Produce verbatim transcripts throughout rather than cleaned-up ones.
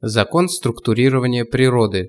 Закон структурирования природы.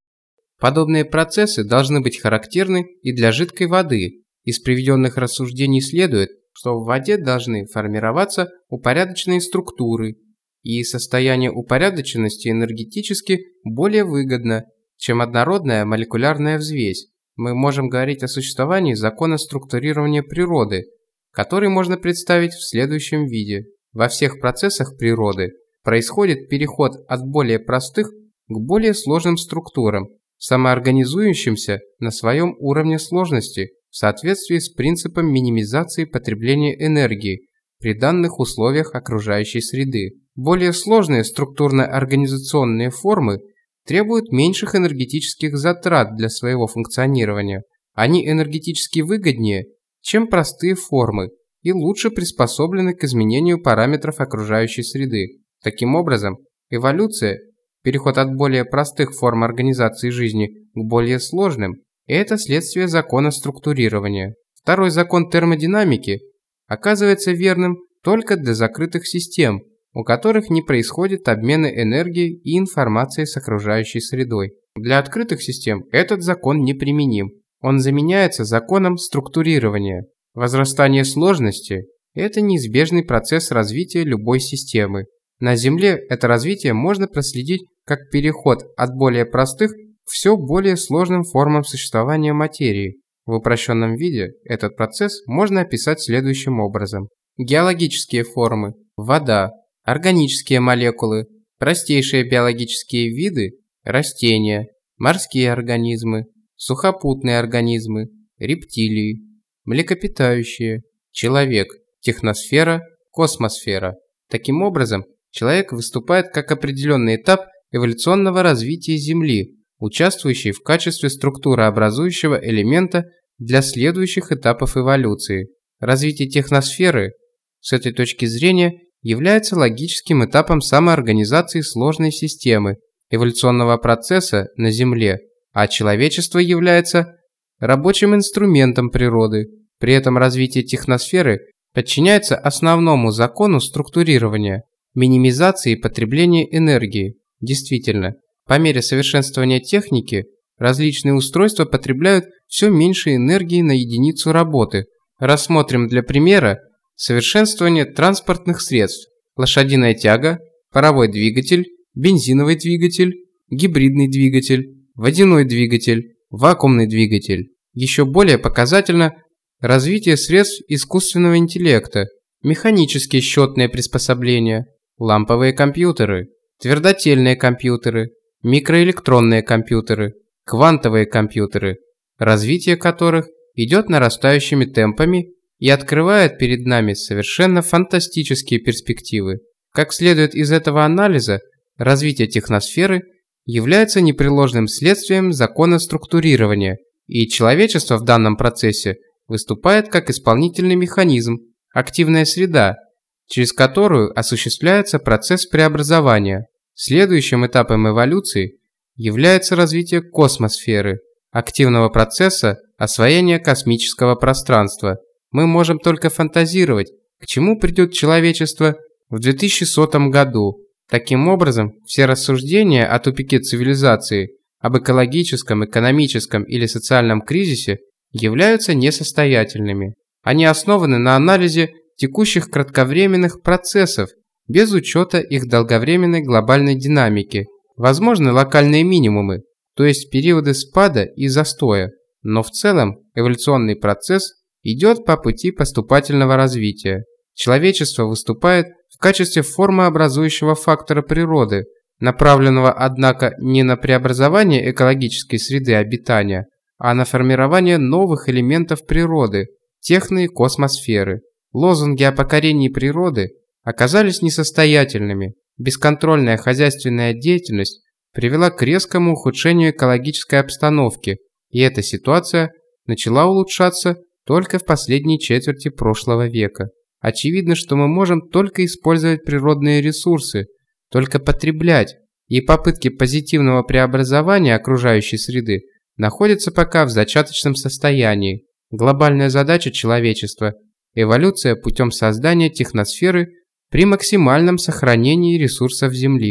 Подобные процессы должны быть характерны и для жидкой воды. Из приведенных рассуждений следует, что в воде должны формироваться упорядоченные структуры, и состояние упорядоченности энергетически более выгодно, чем однородная молекулярная взвесь. Мы можем говорить о существовании закона структурирования природы, который можно представить в следующем виде. Во всех процессах природы происходит переход от более простых к более сложным структурам, самоорганизующимся на своем уровне сложности в соответствии с принципом минимизации потребления энергии при данных условиях окружающей среды. Более сложные структурно-организационные формы требуют меньших энергетических затрат для своего функционирования. Они энергетически выгоднее, чем простые формы, и лучше приспособлены к изменению параметров окружающей среды. Таким образом, эволюция, переход от более простых форм организации жизни к более сложным, это следствие закона структурирования. Второй закон термодинамики оказывается верным только для закрытых систем, у которых не происходит обмена энергией и информацией с окружающей средой. Для открытых систем этот закон неприменим. Он заменяется законом структурирования. Возрастание сложности – это неизбежный процесс развития любой системы. На Земле это развитие можно проследить как переход от более простых к все более сложным формам существования материи. В упрощенном виде этот процесс можно описать следующим образом. Геологические формы, вода, органические молекулы, простейшие биологические виды, растения, морские организмы, сухопутные организмы, рептилии, млекопитающие, человек, техносфера, космосфера. Таким образом, человек выступает как определенный этап эволюционного развития Земли, участвующий в качестве структурообразующего элемента для следующих этапов эволюции. Развитие техносферы, с этой точки зрения, является логическим этапом самоорганизации сложной системы эволюционного процесса на Земле, а человечество является рабочим инструментом природы. При этом развитие техносферы подчиняется основному закону структурирования – минимизации потребления энергии. Действительно, по мере совершенствования техники, различные устройства потребляют все меньше энергии на единицу работы. Рассмотрим для примера совершенствование транспортных средств: лошадиная тяга, паровой двигатель, бензиновый двигатель, гибридный двигатель, водяной двигатель, вакуумный двигатель. Еще более показательно развитие средств искусственного интеллекта, механические счетные приспособления, ламповые компьютеры, твердотельные компьютеры, микроэлектронные компьютеры, квантовые компьютеры, развитие которых идет нарастающими темпами и открывает перед нами совершенно фантастические перспективы. Как следует из этого анализа, развитие техносферы является непреложным следствием закона структурирования, и человечество в данном процессе выступает как исполнительный механизм, активная среда, через которую осуществляется процесс преобразования. Следующим этапом эволюции является развитие космосферы, активного процесса освоения космического пространства. Мы можем только фантазировать, к чему придет человечество в две тысячи сотом году. Таким образом, все рассуждения о тупике цивилизации, об экологическом, экономическом или социальном кризисе являются несостоятельными. Они основаны на анализе текущих кратковременных процессов, без учета их долговременной глобальной динамики. Возможны локальные минимумы, то есть периоды спада и застоя, но в целом эволюционный процесс идет по пути поступательного развития. Человечество выступает в качестве формообразующего фактора природы, направленного, однако, не на преобразование экологической среды обитания, а на формирование новых элементов природы, техно- и космосферы. Лозунги о покорении природы оказались несостоятельными. Бесконтрольная хозяйственная деятельность привела к резкому ухудшению экологической обстановки, и эта ситуация начала улучшаться только в последней четверти прошлого века. Очевидно, что мы можем только использовать природные ресурсы, только потреблять, и попытки позитивного преобразования окружающей среды находятся пока в зачаточном состоянии. Глобальная задача человечества – эволюция путем создания техносферы при максимальном сохранении ресурсов Земли.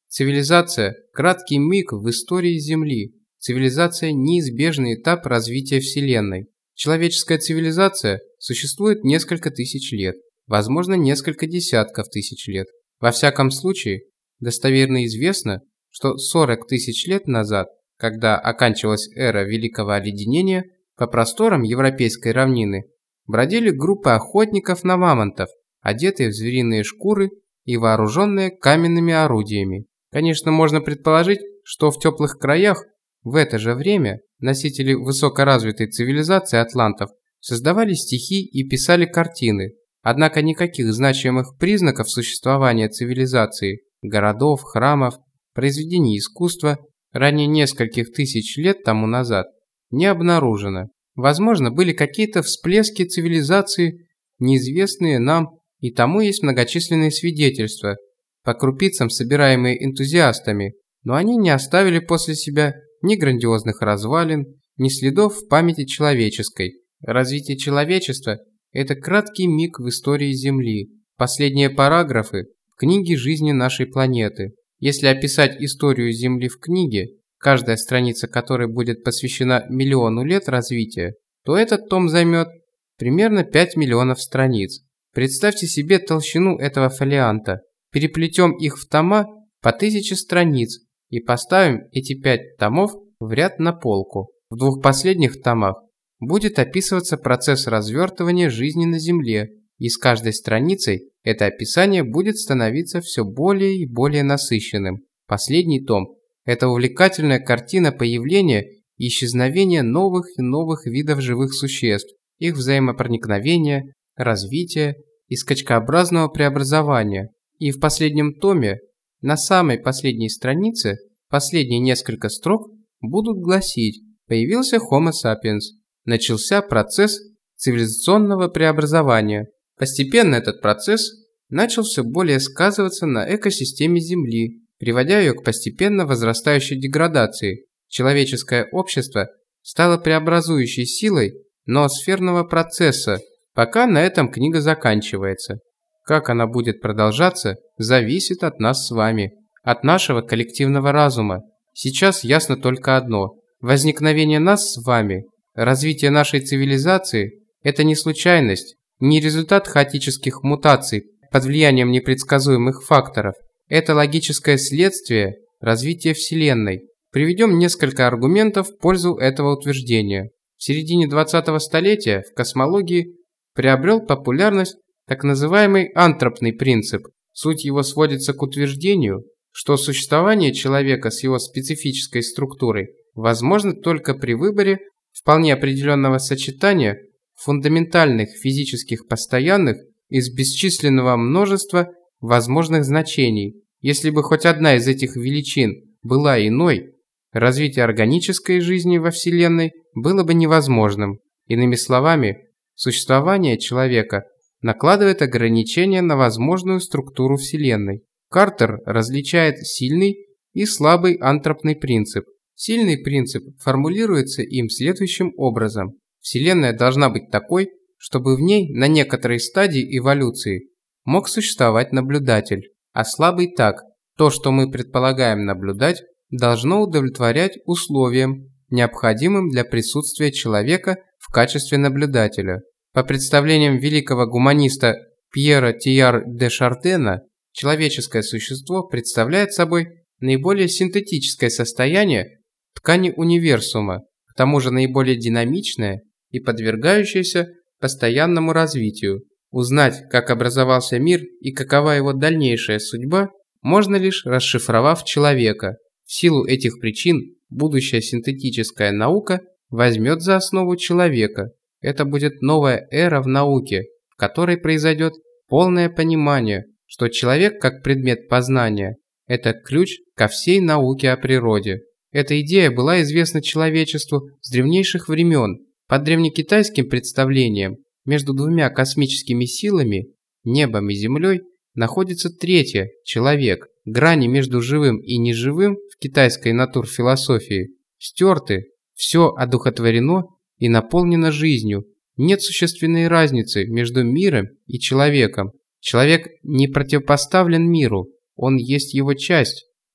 Цивилизация – краткий миг в истории Земли. Цивилизация – неизбежный этап развития Вселенной. Человеческая цивилизация существует несколько тысяч лет, возможно, несколько десятков тысяч лет. Во всяком случае, достоверно известно, что сорок тысяч лет назад, когда оканчивалась эра Великого Оледенения, по просторам европейской равнины бродили группы охотников на мамонтов, одетые в звериные шкуры и вооруженные каменными орудиями. Конечно, можно предположить, что в теплых краях в это же время носители высокоразвитой цивилизации атлантов создавали стихи и писали картины, однако никаких значимых признаков существования цивилизации, городов, храмов, произведений искусства ранее нескольких тысяч лет тому назад не обнаружено. Возможно, были какие-то всплески цивилизации, неизвестные нам, и тому есть многочисленные свидетельства, по крупицам собираемые энтузиастами, но они не оставили после себя ни грандиозных развалин, ни следов в памяти человеческой. Развитие человечества – это краткий миг в истории Земли, последние параграфы в книге жизни нашей планеты. Если описать историю Земли в книге, каждая страница которой будет посвящена миллиону лет развития, то этот том займет примерно пять миллионов страниц. Представьте себе толщину этого фолианта. Переплетем их в тома по тысяче страниц и поставим эти пять томов в ряд на полку. В двух последних томах будет описываться процесс развертывания жизни на Земле, и с каждой страницей это описание будет становиться все более и более насыщенным. Последний том – это увлекательная картина появления и исчезновения новых и новых видов живых существ, их взаимопроникновения, развития и скачкообразного преобразования. И в последнем томе, на самой последней странице, последние несколько строк будут гласить: появился Homo sapiens, начался процесс цивилизационного преобразования. Постепенно этот процесс начал все более сказываться на экосистеме Земли, приводя ее к постепенно возрастающей деградации. Человеческое общество стало преобразующей силой ноосферного процесса, пока на этом книга заканчивается. Как она будет продолжаться, зависит от нас с вами, от нашего коллективного разума. Сейчас ясно только одно: возникновение нас с вами, развитие нашей цивилизации – это не случайность, не результат хаотических мутаций под влиянием непредсказуемых факторов. Это логическое следствие развития Вселенной. Приведем несколько аргументов в пользу этого утверждения. В середине двадцатого столетия в космологии приобрел популярность так называемый антропный принцип. Суть его сводится к утверждению, что существование человека с его специфической структурой возможно только при выборе вполне определенного сочетания фундаментальных физических постоянных из бесчисленного множества возможных значений. Если бы хоть одна из этих величин была иной, развитие органической жизни во Вселенной было бы невозможным. Иными словами, существование человека накладывает ограничения на возможную структуру Вселенной. Картер различает сильный и слабый антропный принцип. Сильный принцип формулируется им следующим образом: Вселенная должна быть такой, чтобы в ней на некоторой стадии эволюции мог существовать наблюдатель, а слабый так: то, что мы предполагаем наблюдать, должно удовлетворять условиям, необходимым для присутствия человека в качестве наблюдателя. По представлениям великого гуманиста Пьера Тейяр де Шардена, человеческое существо представляет собой наиболее синтетическое состояние ткани универсума, к тому же наиболее динамичное и подвергающееся постоянному развитию. Узнать, как образовался мир и какова его дальнейшая судьба, можно лишь расшифровав человека. В силу этих причин будущая синтетическая наука возьмет за основу человека. Это будет новая эра в науке, в которой произойдет полное понимание, что человек как предмет познания – это ключ ко всей науке о природе. Эта идея была известна человечеству с древнейших времен. По древнекитайским представлениям, между двумя космическими силами, небом и землей, находится третье – человек. Грани между живым и неживым в китайской натурфилософии стерты, все одухотворено и наполнено жизнью. Нет существенной разницы между миром и человеком. Человек не противопоставлен миру, он есть его часть.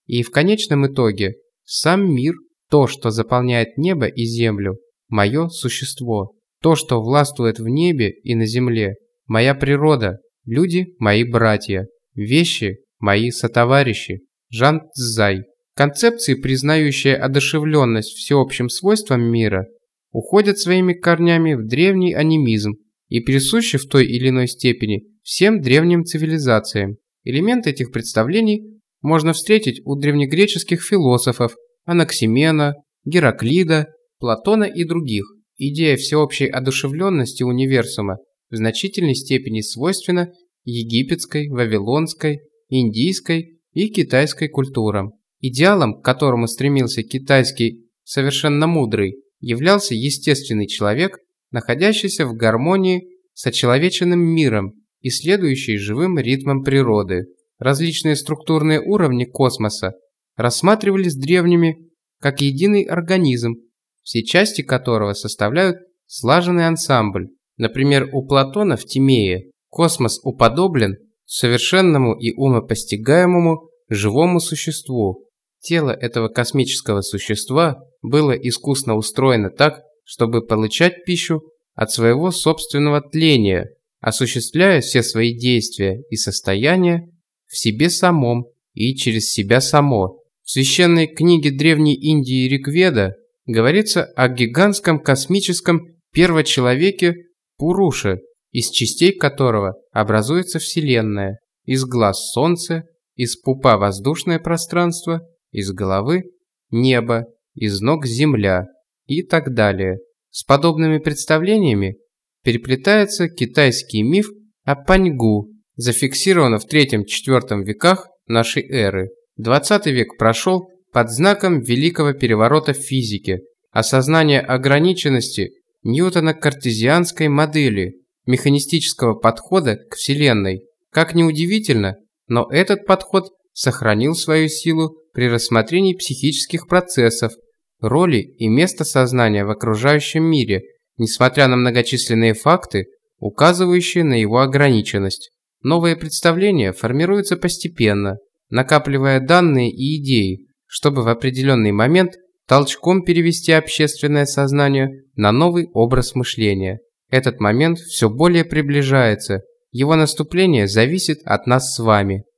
И в конечном итоге сам мир, то, что заполняет небо и землю, мое существо, то, что властвует в небе и на земле, моя природа, люди – мои братья, вещи – мои сотоварищи. Жан Цзай. Концепции, признающие одушевленность всеобщим свойством мира, уходят своими корнями в древний анимизм и присущи в той или иной степени всем древним цивилизациям. Элементы этих представлений можно встретить у древнегреческих философов Анаксимена, Гераклида, Платона и других. Идея всеобщей одушевленности универсума в значительной степени свойственна египетской, вавилонской, индийской и китайской культурам. Идеалом, к которому стремился китайский совершенно мудрый, являлся естественный человек, находящийся в гармонии с очеловеченным миром и следующий живым ритмом природы. Различные структурные уровни космоса рассматривались древними как единый организм, все части которого составляют слаженный ансамбль. Например, у Платона в Тимее космос уподоблен совершенному и умопостигаемому живому существу. Тело этого космического существа было искусно устроено так, чтобы получать пищу от своего собственного тления, осуществляя все свои действия и состояния в себе самом и через себя само. В священной книге Древней Индии Ригведа говорится о гигантском космическом первочеловеке Пуруше, из частей которого образуется Вселенная, из глаз Солнце, из пупа воздушное пространство, из головы небо, из ног земля и так далее. С подобными представлениями переплетается китайский миф о Паньгу, зафиксировано в третьем-четвёртом веках нашей эры. двадцатый век прошел под знаком великого переворота в физике, осознание ограниченности Ньютона-картезианской модели, механистического подхода к Вселенной. Как ни удивительно, но этот подход сохранил свою силу при рассмотрении психических процессов, роли и места сознания в окружающем мире, несмотря на многочисленные факты, указывающие на его ограниченность. Новые представления формируются постепенно, накапливая данные и идеи, чтобы в определенный момент толчком перевести общественное сознание на новый образ мышления. Этот момент все более приближается, его наступление зависит от нас с вами.